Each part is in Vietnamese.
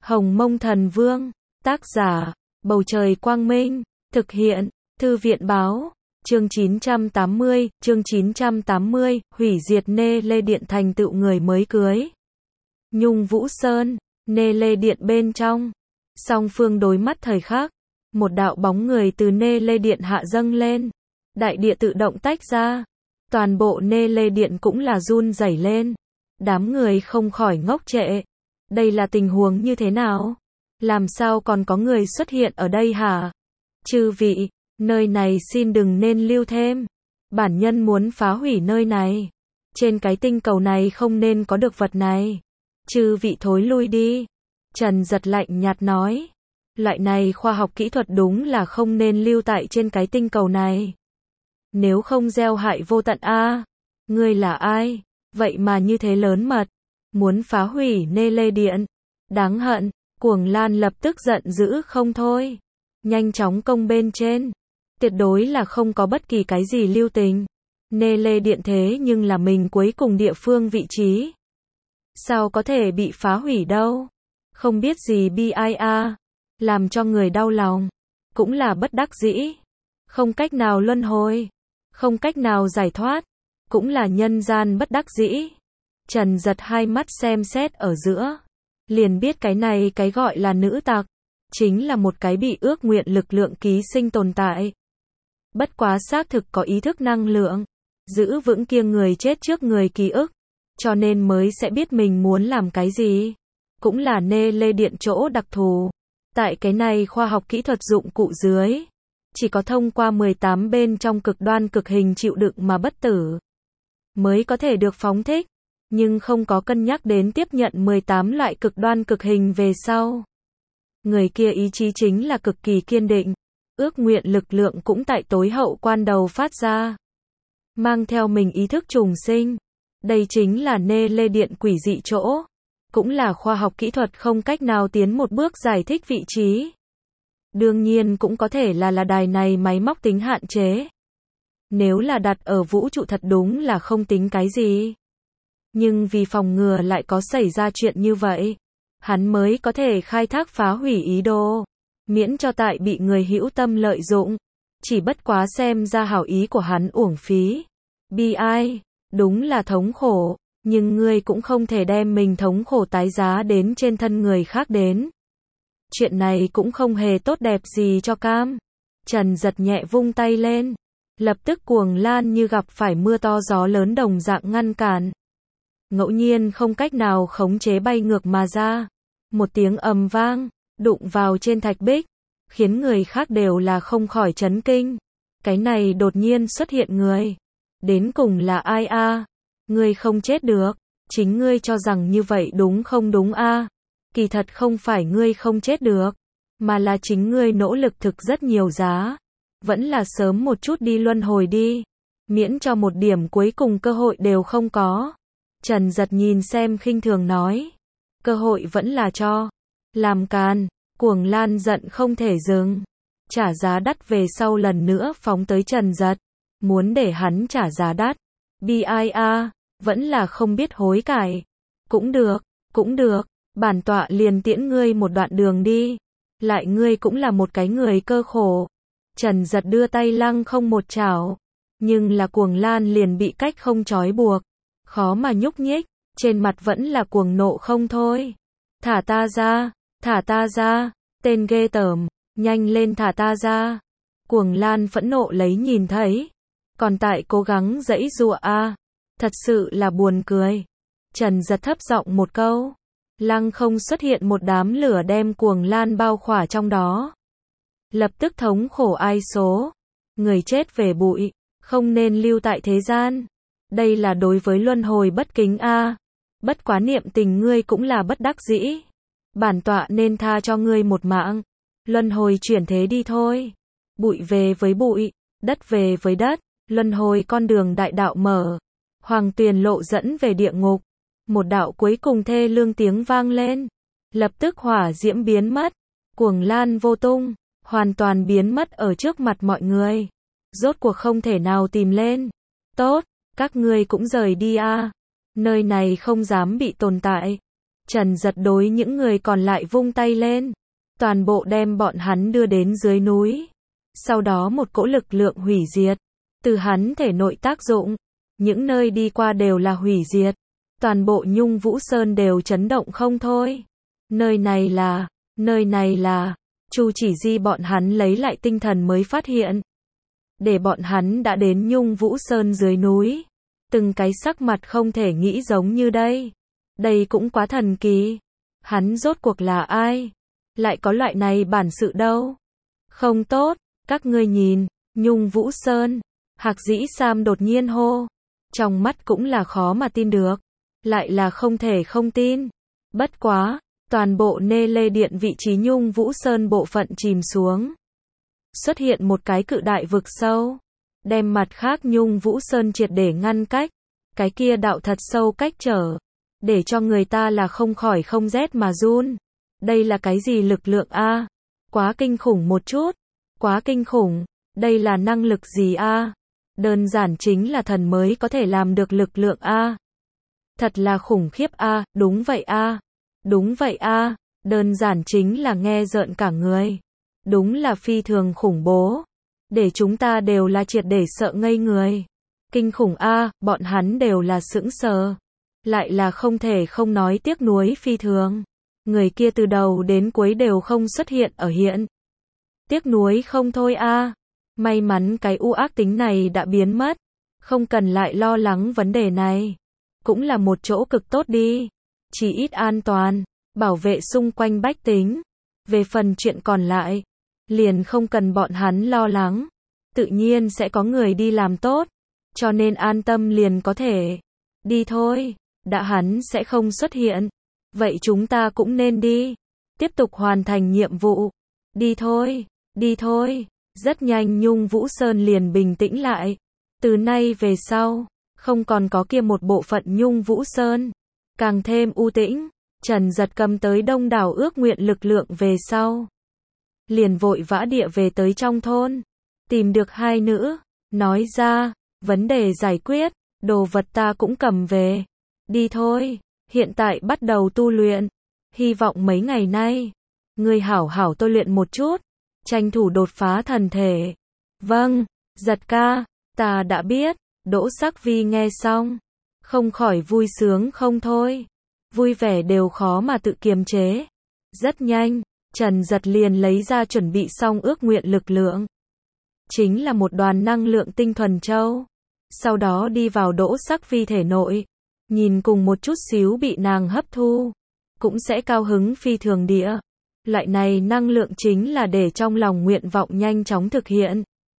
Hồng Mông Thần Vương, tác giả, Bầu Trời Quang Minh, thực hiện, Thư viện Báo, chương 980, hủy diệt Nê Lê Điện thành tựu người mới cưới. Nhung Vũ Sơn, Nê Lê Điện bên trong, song phương đối mắt thời khắc, một đạo bóng người từ Nê Lê Điện hạ dâng lên, đại địa tự động tách ra, toàn bộ Nê Lê Điện cũng là run rẩy lên, đám người không khỏi ngốc trệ. Đây là tình huống như thế nào? Làm sao còn có người xuất hiện ở đây hả? Chư vị, nơi này xin đừng nên lưu thêm. Bản nhân muốn phá hủy nơi này. Trên cái tinh cầu này không nên có được vật này. Chư vị thối lui đi. Trần Giật lạnh nhạt nói. Loại này khoa học kỹ thuật đúng là không nên lưu tại trên cái tinh cầu này. Nếu không gieo hại vô tận a. Ngươi là ai? Vậy mà như thế lớn mật. Muốn phá hủy Nê Lê Điện. Đáng hận, Cuồng Lan lập tức giận dữ không thôi. Nhanh chóng công bên trên. Tuyệt đối là không có bất kỳ cái gì lưu tình. Nê Lê Điện thế nhưng là mình cuối cùng địa phương vị trí. Sao có thể bị phá hủy đâu? Không biết gì bi ai a. Làm cho người đau lòng. Cũng là bất đắc dĩ. Không cách nào luân hồi. Không cách nào giải thoát. Cũng là nhân gian bất đắc dĩ. Trần Giật hai mắt xem xét ở giữa. Liền biết cái này cái gọi là nữ tặc. Chính là một cái bị ước nguyện lực lượng ký sinh tồn tại. Bất quá xác thực có ý thức năng lượng. Giữ vững kia người chết trước người ký ức. Cho nên mới sẽ biết mình muốn làm cái gì. Cũng là Nê Lê Điện chỗ đặc thù. Tại cái này khoa học kỹ thuật dụng cụ dưới. Chỉ có thông qua 18 bên trong cực đoan cực hình chịu đựng mà bất tử. Mới có thể được phóng thích. Nhưng không có cân nhắc đến tiếp nhận 18 loại cực đoan cực hình về sau. Người kia ý chí chính là cực kỳ kiên định. Ước nguyện lực lượng cũng tại tối hậu quan đầu phát ra. Mang theo mình ý thức trùng sinh. Đây chính là Nê Lê Điện quỷ dị chỗ. Cũng là khoa học kỹ thuật không cách nào tiến một bước giải thích vị trí. Đương nhiên cũng có thể là đài này máy móc tính hạn chế. Nếu là đặt ở vũ trụ thật đúng là không tính cái gì. Nhưng vì phòng ngừa lại có xảy ra chuyện như vậy, hắn mới có thể khai thác phá hủy ý đồ, miễn cho tại bị người hữu tâm lợi dụng. Chỉ bất quá xem ra hảo ý của hắn uổng phí. Bi ai, đúng là thống khổ, nhưng ngươi cũng không thể đem mình thống khổ tái giá đến trên thân người khác đến. Chuyện này cũng không hề tốt đẹp gì cho cam. Trần Giật nhẹ vung tay lên, lập tức Cuồng Lan như gặp phải mưa to gió lớn đồng dạng ngăn cản. Ngẫu nhiên không cách nào khống chế bay ngược mà ra. Một tiếng ầm vang, đụng vào trên thạch bích, khiến người khác đều là không khỏi chấn kinh. Cái này đột nhiên xuất hiện người. Đến cùng là ai a? Ngươi không chết được. Chính ngươi cho rằng như vậy đúng không đúng a? Kỳ thật không phải ngươi không chết được, mà là chính ngươi nỗ lực thực rất nhiều giá. Vẫn là sớm một chút đi luân hồi đi. Miễn cho một điểm cuối cùng cơ hội đều không có. Trần Giật nhìn xem khinh thường nói. Cơ hội vẫn là cho. Làm càn. Cuồng Lan giận không thể dừng. Trả giá đắt về sau lần nữa phóng tới Trần Giật. Muốn để hắn trả giá đắt. Bi ai a. Vẫn là không biết hối cải. Cũng được. Cũng được. Bản tọa liền tiễn ngươi một đoạn đường đi. Lại ngươi cũng là một cái người cơ khổ. Trần Giật đưa tay lăng không một chảo. Nhưng là Cuồng Lan liền bị cách không trói buộc. Khó mà nhúc nhích, trên mặt vẫn là cuồng nộ không thôi. Thả ta ra, thả ta ra, tên ghê tởm, nhanh lên thả ta ra. Cuồng Lan phẫn nộ lấy nhìn thấy. Còn tại cố gắng giãy giụa a. Thật sự là buồn cười. Trần Giật thấp giọng một câu. Lăng không xuất hiện một đám lửa đem Cuồng Lan bao khỏa trong đó. Lập tức thống khổ ai số. Người chết về bụi, không nên lưu tại thế gian. Đây là đối với luân hồi bất kính a. Bất quá niệm tình ngươi cũng là bất đắc dĩ. Bản tọa nên tha cho ngươi một mạng. Luân hồi chuyển thế đi thôi. Bụi về với bụi, đất về với đất. Luân hồi con đường đại đạo mở. Hoàng tuyền lộ dẫn về địa ngục. Một đạo cuối cùng thê lương tiếng vang lên. Lập tức hỏa diễm biến mất. Cuồng Lan vô tung. Hoàn toàn biến mất ở trước mặt mọi người. Rốt cuộc không thể nào tìm lên. Tốt. Các ngươi cũng rời đi a. Nơi này không dám bị tồn tại. Trần Giật đối những người còn lại vung tay lên. Toàn bộ đem bọn hắn đưa đến dưới núi. Sau đó một cỗ lực lượng hủy diệt từ hắn thể nội tác dụng. Những nơi đi qua đều là hủy diệt. Toàn bộ Nhung Vũ Sơn đều chấn động không thôi. Nơi này là, Chu Chỉ Di bọn hắn lấy lại tinh thần mới phát hiện. Để bọn hắn đã đến Nhung Vũ Sơn dưới núi. Từng cái sắc mặt không thể nghĩ giống như đây. Đây cũng quá thần kỳ. Hắn rốt cuộc là ai? Lại có loại này bản sự đâu? Không tốt, các ngươi nhìn, Nhung Vũ Sơn. Hạc Dĩ Sam đột nhiên hô. Trong mắt cũng là khó mà tin được. Lại là không thể không tin. Bất quá, toàn bộ Nê Lê Điện vị trí Nhung Vũ Sơn bộ phận chìm xuống. Xuất hiện một cái cự đại vực sâu. Đem mặt khác Nhung Vũ Sơn triệt để ngăn cách. Cái kia đạo thật sâu cách trở. Để cho người ta là không khỏi không rét mà run. Đây là cái gì lực lượng a? Quá kinh khủng một chút. Quá kinh khủng. Đây là năng lực gì a? Đơn giản chính là thần mới có thể làm được lực lượng a. Thật là khủng khiếp a, đúng vậy a. Đúng vậy a, đơn giản chính là nghe rợn cả người. Đúng là phi thường khủng bố. Để chúng ta đều là triệt để sợ ngây người. Kinh khủng a, bọn hắn đều là sững sờ. Lại là không thể không nói tiếc nuối phi thường. Người kia từ đầu đến cuối đều không xuất hiện ở hiện. Tiếc nuối không thôi a. May mắn cái u ác tính này đã biến mất. Không cần lại lo lắng vấn đề này. Cũng là một chỗ cực tốt đi. Chỉ ít an toàn, bảo vệ xung quanh bách tính. Về phần chuyện còn lại, liền không cần bọn hắn lo lắng. Tự nhiên sẽ có người đi làm tốt. Cho nên an tâm liền có thể. Đi thôi, đã hắn sẽ không xuất hiện. Vậy chúng ta cũng nên đi. Tiếp tục hoàn thành nhiệm vụ. Đi thôi, đi thôi. Rất nhanh Nhung Vũ Sơn liền bình tĩnh lại. Từ nay về sau, không còn có kia một bộ phận Nhung Vũ Sơn. Càng thêm u tĩnh. Trần Giật cầm tới đông đảo ước nguyện lực lượng về sau. Liền vội vã địa về tới trong thôn. Tìm được hai nữ. Nói ra, vấn đề giải quyết. Đồ vật ta cũng cầm về. Đi thôi. Hiện tại bắt đầu tu luyện. Hy vọng mấy ngày nay, ngươi hảo hảo tôi luyện một chút. Tranh thủ đột phá thần thể. Vâng, Giật ca, ta đã biết. Đỗ Sắc Vi nghe xong, không khỏi vui sướng không thôi. Vui vẻ đều khó mà tự kiềm chế. Rất nhanh, Trần Giật liền lấy ra chuẩn bị xong ước nguyện lực lượng. Chính là một đoàn năng lượng tinh thuần châu. Sau đó đi vào Đỗ Sắc Vi thể nội. Nhìn cùng một chút xíu bị nàng hấp thu. Cũng sẽ cao hứng phi thường địa. Loại này năng lượng chính là để trong lòng nguyện vọng nhanh chóng thực hiện.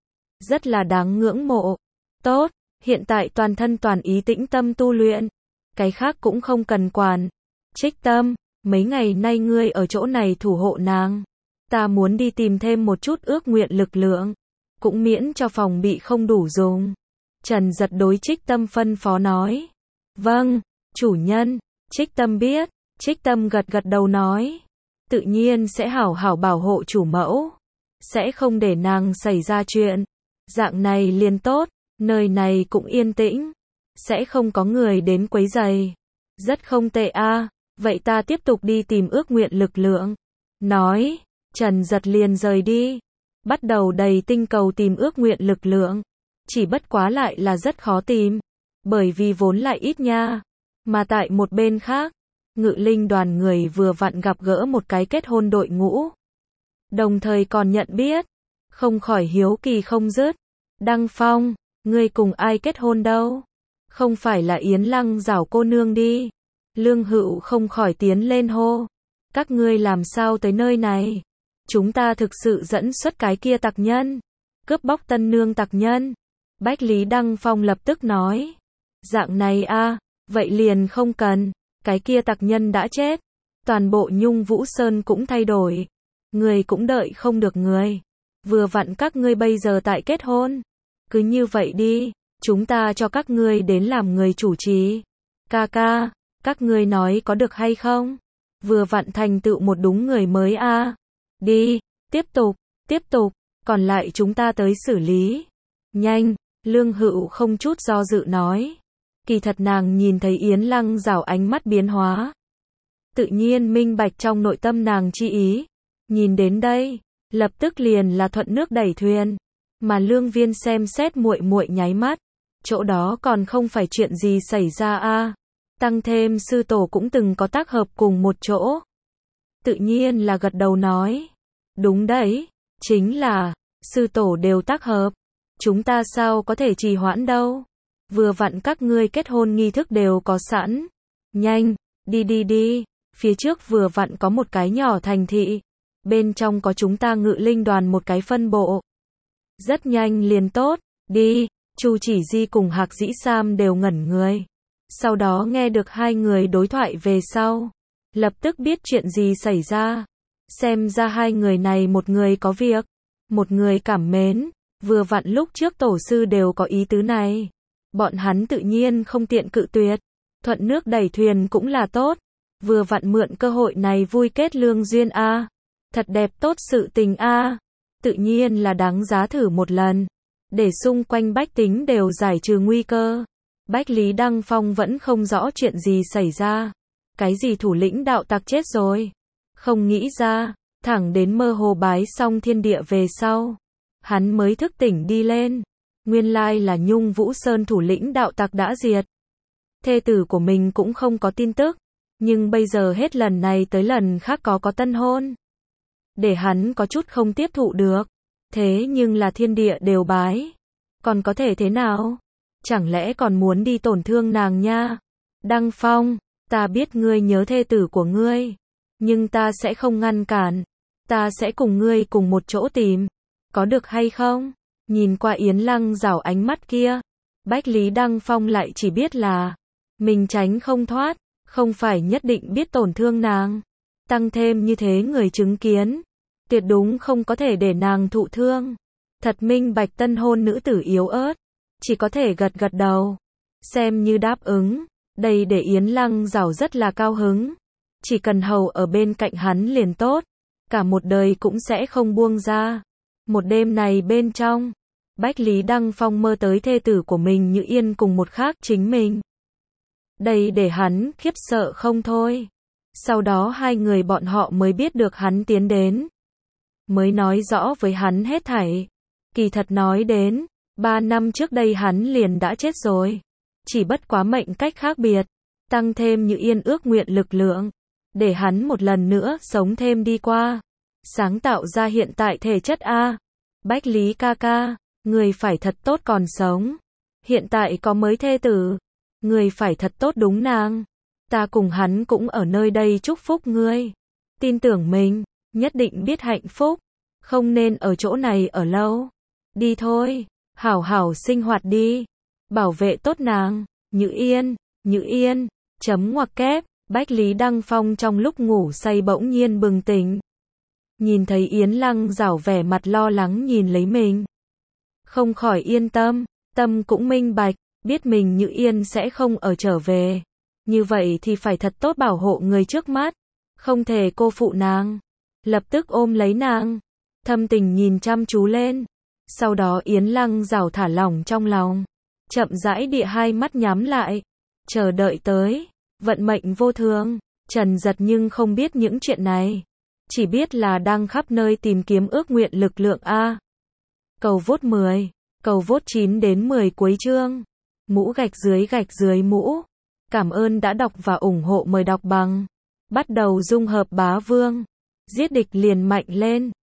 Rất là đáng ngưỡng mộ. Tốt, hiện tại toàn thân toàn ý tĩnh tâm tu luyện. Cái khác cũng không cần quản. Trích Tâm, mấy ngày nay ngươi ở chỗ này thủ hộ nàng. Ta muốn đi tìm thêm một chút ước nguyện lực lượng. Cũng miễn cho phòng bị không đủ dùng. Trần Giật đối Trích Tâm phân phó nói. Vâng, chủ nhân. Trích Tâm biết. Trích Tâm gật gật đầu nói. Tự nhiên sẽ hảo hảo bảo hộ chủ mẫu. Sẽ không để nàng xảy ra chuyện. Dạng này liền tốt. Nơi này cũng yên tĩnh. Sẽ không có người đến quấy rầy. Rất không tệ a. Vậy ta tiếp tục đi tìm ước nguyện lực lượng. Nói. Trần Giật liền rời đi. Bắt đầu đầy tinh cầu tìm ước nguyện lực lượng. Chỉ bất quá lại là rất khó tìm. Bởi vì vốn lại ít nha. Mà tại một bên khác, Ngự Linh đoàn người vừa vặn gặp gỡ một cái kết hôn đội ngũ. Đồng thời còn nhận biết. Không khỏi hiếu kỳ không dứt. Đăng Phong, ngươi cùng ai kết hôn đâu? Không phải là Yến Lăng Giảo cô nương đi. Lương Hựu không khỏi tiến lên hô. Các ngươi làm sao tới nơi này? Chúng ta thực sự dẫn xuất cái kia tặc nhân. Cướp bóc tân nương tặc nhân. Bách Lý Đăng Phong lập tức nói. Dạng này a, vậy liền không cần. Cái kia tặc nhân đã chết. Toàn bộ Nhung Vũ Sơn cũng thay đổi. Người cũng đợi không được người. Vừa vặn các ngươi bây giờ tại kết hôn. Cứ như vậy đi. Chúng ta cho các ngươi đến làm người chủ trì. Ca ca, các ngươi nói có được hay không? Vừa vặn thành tựu một đúng người mới a. Đi, tiếp tục, còn lại chúng ta tới xử lý. Nhanh, Lương Hựu không chút do dự nói. Kỳ thật nàng nhìn thấy Yến Lăng Giảo ánh mắt biến hóa. tự nhiên minh bạch trong nội tâm nàng chi ý. Nhìn đến đây, lập tức liền là thuận nước đẩy thuyền, mà Lương Viên xem xét muội muội nháy mắt, chỗ đó còn không phải chuyện gì xảy ra a, tăng thêm sư tổ cũng từng có tác hợp cùng một chỗ. Tự nhiên là gật đầu nói, đúng đấy, chính là, sư tổ đều tác hợp, chúng ta sao có thể trì hoãn đâu, vừa vặn các ngươi kết hôn nghi thức đều có sẵn, nhanh, đi, phía trước vừa vặn có một cái nhỏ thành thị, bên trong có chúng ta Ngự Linh đoàn một cái phân bộ. Rất nhanh liền tốt, đi, Chu Chỉ Di cùng Hạc Dĩ Sam đều ngẩn người. Sau đó nghe được hai người đối thoại về sau, lập tức biết chuyện gì xảy ra. Xem ra hai người này một người có việc, một người cảm mến, vừa vặn lúc trước tổ sư đều có ý tứ này. Bọn hắn tự nhiên không tiện cự tuyệt, thuận nước đẩy thuyền cũng là tốt, vừa vặn mượn cơ hội này vui kết lương duyên a. Thật đẹp tốt sự tình a, tự nhiên là đáng giá thử một lần, để xung quanh bách tính đều giải trừ nguy cơ. Bách Lý Đăng Phong vẫn không rõ chuyện gì xảy ra, cái gì thủ lĩnh đạo tặc chết rồi, không nghĩ ra, thẳng đến mơ hồ bái xong thiên địa về sau, hắn mới thức tỉnh đi lên, nguyên lai là Nhung Vũ Sơn thủ lĩnh đạo tặc đã diệt. Thê tử của mình cũng không có tin tức, nhưng bây giờ hết lần này tới lần khác có tân hôn. Để hắn có chút không tiếp thụ được. Thế nhưng là thiên địa đều bái. Còn có thể thế nào? Chẳng lẽ còn muốn đi tổn thương nàng nha? Đăng Phong, ta biết ngươi nhớ thê tử của ngươi. Nhưng ta sẽ không ngăn cản. Ta sẽ cùng ngươi cùng một chỗ tìm. Có được hay không? Nhìn qua Yến Lăng rảo ánh mắt kia. Bách Lý Đăng Phong lại chỉ biết là mình tránh không thoát. Không phải nhất định biết tổn thương nàng. Tăng thêm như thế người chứng kiến, tuyệt đúng không có thể để nàng thụ thương. Thật minh bạch tân hôn nữ tử yếu ớt, chỉ có thể gật gật đầu, xem như đáp ứng. Đây để Yến Lăng rảo rất là cao hứng, chỉ cần hầu ở bên cạnh hắn liền tốt, cả một đời cũng sẽ không buông ra. Một đêm này bên trong, Bách Lý Đăng Phong mơ tới thê tử của mình Như Yên cùng một khác chính mình. Đây để hắn khiếp sợ không thôi. Sau đó hai người bọn họ mới biết được hắn tiến đến, mới nói rõ với hắn hết thảy. Kỳ thật nói đến, 3 năm trước đây hắn liền đã chết rồi. Chỉ bất quá mệnh cách khác biệt, tăng thêm Như Yên ước nguyện lực lượng, để hắn một lần nữa sống thêm đi qua, sáng tạo ra hiện tại thể chất a. Bách Lý ca ca, người phải thật tốt còn sống. Hiện tại có mới thê tử, người phải thật tốt đúng nàng. Ta cùng hắn cũng ở nơi đây chúc phúc ngươi. Tin tưởng mình, nhất định biết hạnh phúc. Không nên ở chỗ này ở lâu. Đi thôi, hảo hảo sinh hoạt đi. Bảo vệ tốt nàng. Như Yên, chấm ngoặc kép. Bách Lý Đăng Phong trong lúc ngủ say bỗng nhiên bừng tỉnh. Nhìn thấy Yến Lăng rảo vẻ mặt lo lắng nhìn lấy mình. Không khỏi yên tâm, tâm cũng minh bạch, biết mình Như Yên sẽ không ở trở về. Như vậy thì phải thật tốt bảo hộ người trước mắt, không thể cô phụ nàng. Lập tức ôm lấy nàng, thâm tình nhìn chăm chú lên. Sau đó Yến Lăng rảo thả lỏng trong lòng, chậm rãi địa hai mắt nhắm lại, chờ đợi tới. Vận mệnh vô thường, Trần Giật nhưng không biết những chuyện này, chỉ biết là đang khắp nơi tìm kiếm ước nguyện lực lượng a. Cầu vote 10, cầu vote 9 đến 10 cuối chương. Mũ gạch dưới mũ. Cảm ơn đã đọc và ủng hộ, mời đọc bằng. Bắt đầu dung hợp bá vương. Giết địch liền mạnh lên.